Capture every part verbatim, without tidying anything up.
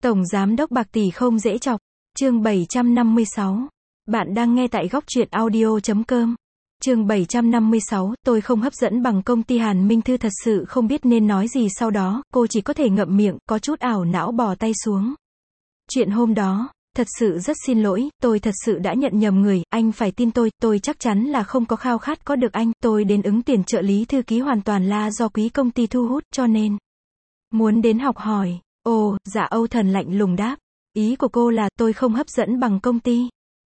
Tổng giám đốc bạc tỷ không dễ chọc. Chương bảy trăm năm mươi sáu. Bạn đang nghe tại góc truyện audio chấm com. Chương bảy trăm năm mươi sáu, tôi không hấp dẫn bằng công ty Hàn Minh Thư thật sự không biết nên nói gì sau đó, cô chỉ có thể ngậm miệng, có chút ảo não bỏ tay xuống. Chuyện hôm đó, thật sự rất xin lỗi, tôi thật sự đã nhận nhầm người, anh phải tin tôi, tôi chắc chắn là không có khao khát có được anh, tôi đến ứng tuyển trợ lý thư ký hoàn toàn là do quý công ty thu hút, cho nên muốn đến học hỏi. Ồ, dạ Âu Thần lạnh lùng đáp. Ý của cô là, tôi không hấp dẫn bằng công ty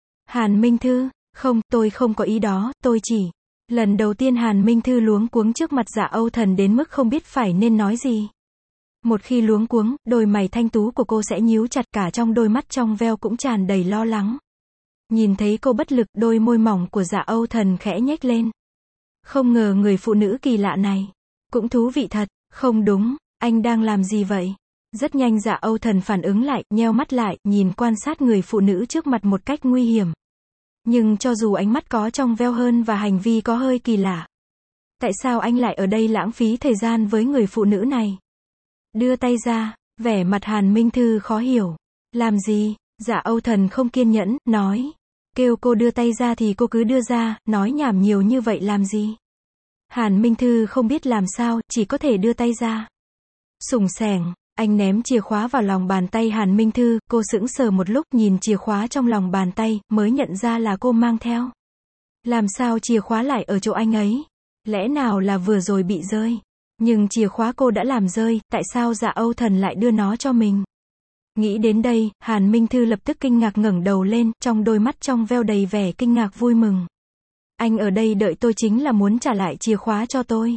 Hàn Minh Thư. Không, tôi không có ý đó, tôi chỉ... Lần đầu tiên Hàn Minh Thư luống cuống trước mặt dạ Âu Thần đến mức không biết phải nên nói gì. Một khi luống cuống, đôi mày thanh tú của cô sẽ nhíu chặt, cả trong đôi mắt trong veo cũng tràn đầy lo lắng. Nhìn thấy cô bất lực, đôi môi mỏng của dạ Âu Thần khẽ nhếch lên. Không ngờ người phụ nữ kỳ lạ này cũng thú vị thật. Không đúng, anh đang làm gì vậy? Rất nhanh dạ Âu Thần phản ứng lại, nheo mắt lại, nhìn quan sát người phụ nữ trước mặt một cách nguy hiểm. Nhưng cho dù ánh mắt có trong veo hơn và hành vi có hơi kỳ lạ, tại sao anh lại ở đây lãng phí thời gian với người phụ nữ này? Đưa tay ra, vẻ mặt Hàn Minh Thư khó hiểu. Làm gì? Dạ Âu Thần không kiên nhẫn, nói. Kêu cô đưa tay ra thì cô cứ đưa ra, nói nhảm nhiều như vậy làm gì? Hàn Minh Thư không biết làm sao, chỉ có thể đưa tay ra. Sủng sẻng, anh ném chìa khóa vào lòng bàn tay Hàn Minh Thư, cô sững sờ một lúc nhìn chìa khóa trong lòng bàn tay, mới nhận ra là cô mang theo. Làm sao chìa khóa lại ở chỗ anh ấy? Lẽ nào là vừa rồi bị rơi? Nhưng chìa khóa cô đã làm rơi, tại sao dạ Âu Thần lại đưa nó cho mình? Nghĩ đến đây, Hàn Minh Thư lập tức kinh ngạc ngẩng đầu lên, trong đôi mắt trong veo đầy vẻ kinh ngạc vui mừng. Anh ở đây đợi tôi chính là muốn trả lại chìa khóa cho tôi.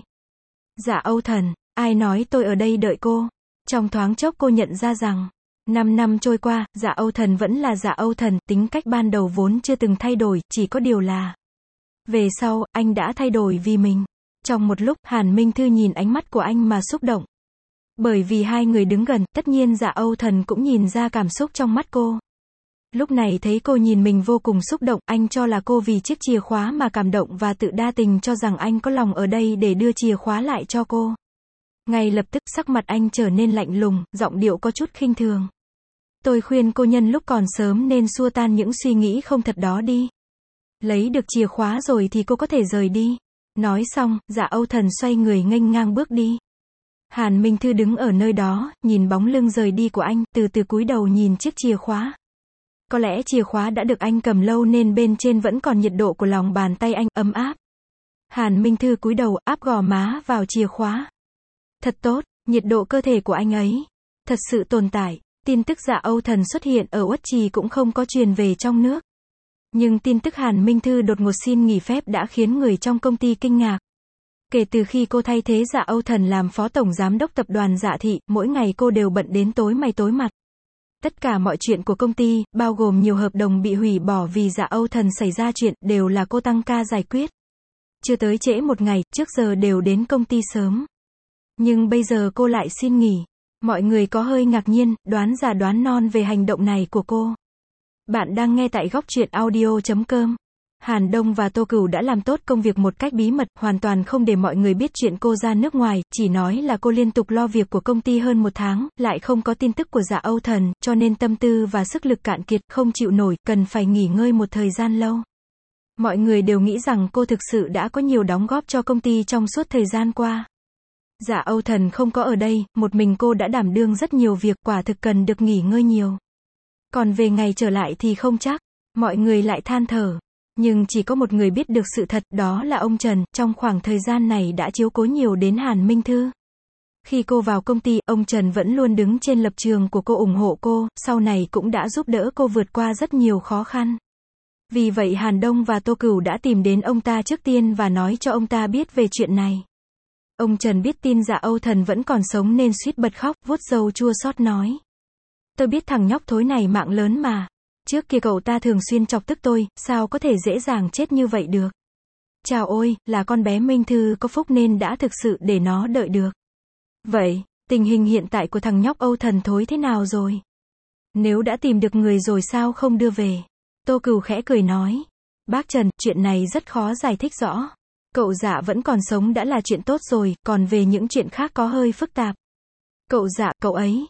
Dạ Âu Thần, ai nói tôi ở đây đợi cô? Trong thoáng chốc cô nhận ra rằng, năm năm trôi qua, dạ Âu Thần vẫn là dạ Âu Thần, tính cách ban đầu vốn chưa từng thay đổi, chỉ có điều là về sau, anh đã thay đổi vì mình. Trong một lúc, Hàn Minh Thư nhìn ánh mắt của anh mà xúc động. Bởi vì hai người đứng gần, tất nhiên dạ Âu Thần cũng nhìn ra cảm xúc trong mắt cô. Lúc này thấy cô nhìn mình vô cùng xúc động, anh cho là cô vì chiếc chìa khóa mà cảm động và tự đa tình cho rằng anh có lòng ở đây để đưa chìa khóa lại cho cô. Ngay lập tức sắc mặt anh trở nên lạnh lùng, giọng điệu có chút khinh thường. Tôi khuyên cô nhân lúc còn sớm nên xua tan những suy nghĩ không thật đó đi. Lấy được chìa khóa rồi thì cô có thể rời đi. Nói xong, dạ Âu Thần xoay người nghênh ngang bước đi. Hàn Minh Thư đứng ở nơi đó, nhìn bóng lưng rời đi của anh, từ từ cúi đầu nhìn chiếc chìa khóa. Có lẽ chìa khóa đã được anh cầm lâu nên bên trên vẫn còn nhiệt độ của lòng bàn tay anh, ấm áp. Hàn Minh Thư cúi đầu, áp gò má vào chìa khóa. Thật tốt, nhiệt độ cơ thể của anh ấy thật sự tồn tại. Tin tức dạ Âu Thần xuất hiện ở Uất Trì cũng không có truyền về trong nước. Nhưng tin tức Hàn Minh Thư đột ngột xin nghỉ phép đã khiến người trong công ty kinh ngạc. Kể từ khi cô thay thế dạ Âu Thần làm phó tổng giám đốc tập đoàn Dạ Thị, mỗi ngày cô đều bận đến tối mày tối mặt. Tất cả mọi chuyện của công ty, bao gồm nhiều hợp đồng bị hủy bỏ vì dạ Âu Thần xảy ra chuyện, đều là cô tăng ca giải quyết. Chưa tới trễ một ngày, trước giờ đều đến công ty sớm. Nhưng bây giờ cô lại xin nghỉ. Mọi người có hơi ngạc nhiên, đoán già đoán non về hành động này của cô. Bạn đang nghe tại góc truyện audio chấm com. Hàn Đông và Tô Cửu đã làm tốt công việc một cách bí mật, hoàn toàn không để mọi người biết chuyện cô ra nước ngoài, chỉ nói là cô liên tục lo việc của công ty hơn một tháng, lại không có tin tức của dạ Âu Thần, cho nên tâm tư và sức lực cạn kiệt, không chịu nổi, cần phải nghỉ ngơi một thời gian lâu. Mọi người đều nghĩ rằng cô thực sự đã có nhiều đóng góp cho công ty trong suốt thời gian qua. Dạ Âu Thần không có ở đây, một mình cô đã đảm đương rất nhiều việc, quả thực cần được nghỉ ngơi nhiều. Còn về ngày trở lại thì không chắc, mọi người lại than thở. Nhưng chỉ có một người biết được sự thật, đó là ông Trần, trong khoảng thời gian này đã chiếu cố nhiều đến Hàn Minh Thư. Khi cô vào công ty, ông Trần vẫn luôn đứng trên lập trường của cô, ủng hộ cô, sau này cũng đã giúp đỡ cô vượt qua rất nhiều khó khăn. Vì vậy Hàn Đông và Tô Cửu đã tìm đến ông ta trước tiên và nói cho ông ta biết về chuyện này. Ông Trần biết tin dạ Âu Thần vẫn còn sống nên suýt bật khóc, vuốt râu chua xót nói. Tôi biết thằng nhóc thối này mạng lớn mà. Trước kia cậu ta thường xuyên chọc tức tôi, sao có thể dễ dàng chết như vậy được. Chào ôi, là con bé Minh Thư có phúc nên đã thực sự để nó đợi được. Vậy, tình hình hiện tại của thằng nhóc Âu Thần thối thế nào rồi? Nếu đã tìm được người rồi sao không đưa về? Tô Cửu khẽ cười nói. Bác Trần, chuyện này rất khó giải thích rõ. Cậu Dạ vẫn còn sống đã là chuyện tốt rồi, còn về những chuyện khác có hơi phức tạp. Cậu Dạ, cậu ấy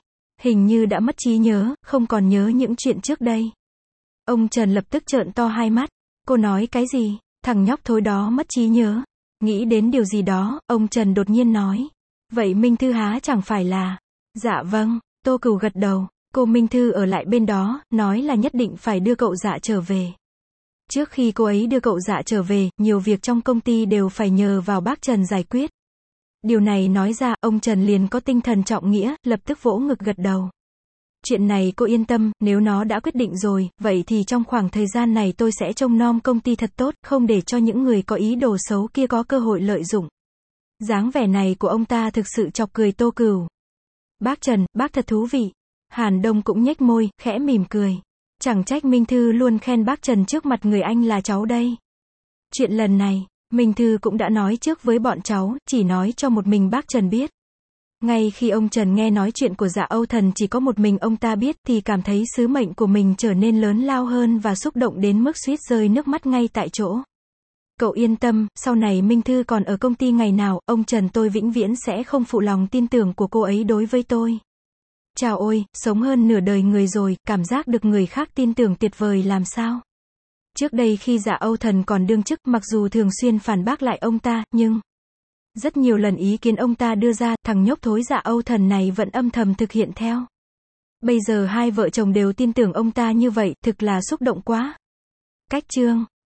Hình như đã mất trí nhớ, không còn nhớ những chuyện trước đây. Ông Trần lập tức trợn to hai mắt. Cô nói cái gì? Thằng nhóc thối đó mất trí nhớ. Nghĩ đến điều gì đó, ông Trần đột nhiên nói. Vậy Minh Thư há chẳng phải là... Dạ vâng, Tô Cửu gật đầu. Cô Minh Thư ở lại bên đó, nói là nhất định phải đưa cậu Dạ trở về. Trước khi cô ấy đưa cậu Dạ trở về, nhiều việc trong công ty đều phải nhờ vào bác Trần giải quyết. Điều này nói ra, ông Trần liền có tinh thần trọng nghĩa, lập tức vỗ ngực gật đầu. Chuyện này cô yên tâm, nếu nó đã quyết định rồi, vậy thì trong khoảng thời gian này tôi sẽ trông nom công ty thật tốt, không để cho những người có ý đồ xấu kia có cơ hội lợi dụng. Dáng vẻ này của ông ta thực sự chọc cười Tô Cửu. Bác Trần, bác thật thú vị. Hàn Đông cũng nhếch môi, khẽ mỉm cười. Chẳng trách Minh Thư luôn khen bác Trần trước mặt người anh là cháu đây. Chuyện lần này, Minh Thư cũng đã nói trước với bọn cháu, chỉ nói cho một mình bác Trần biết. Ngay khi ông Trần nghe nói chuyện của Dạ Âu Thần chỉ có một mình ông ta biết thì cảm thấy sứ mệnh của mình trở nên lớn lao hơn và xúc động đến mức suýt rơi nước mắt ngay tại chỗ. Cậu yên tâm, sau này Minh Thư còn ở công ty ngày nào, ông Trần tôi vĩnh viễn sẽ không phụ lòng tin tưởng của cô ấy đối với tôi. Chào ôi, sống hơn nửa đời người rồi, cảm giác được người khác tin tưởng tuyệt vời làm sao. Trước đây khi Dạ Âu Thần còn đương chức, mặc dù thường xuyên phản bác lại ông ta, nhưng rất nhiều lần ý kiến ông ta đưa ra, thằng nhóc thối Dạ Âu Thần này vẫn âm thầm thực hiện theo. Bây giờ hai vợ chồng đều tin tưởng ông ta như vậy, thực là xúc động quá. Cách chương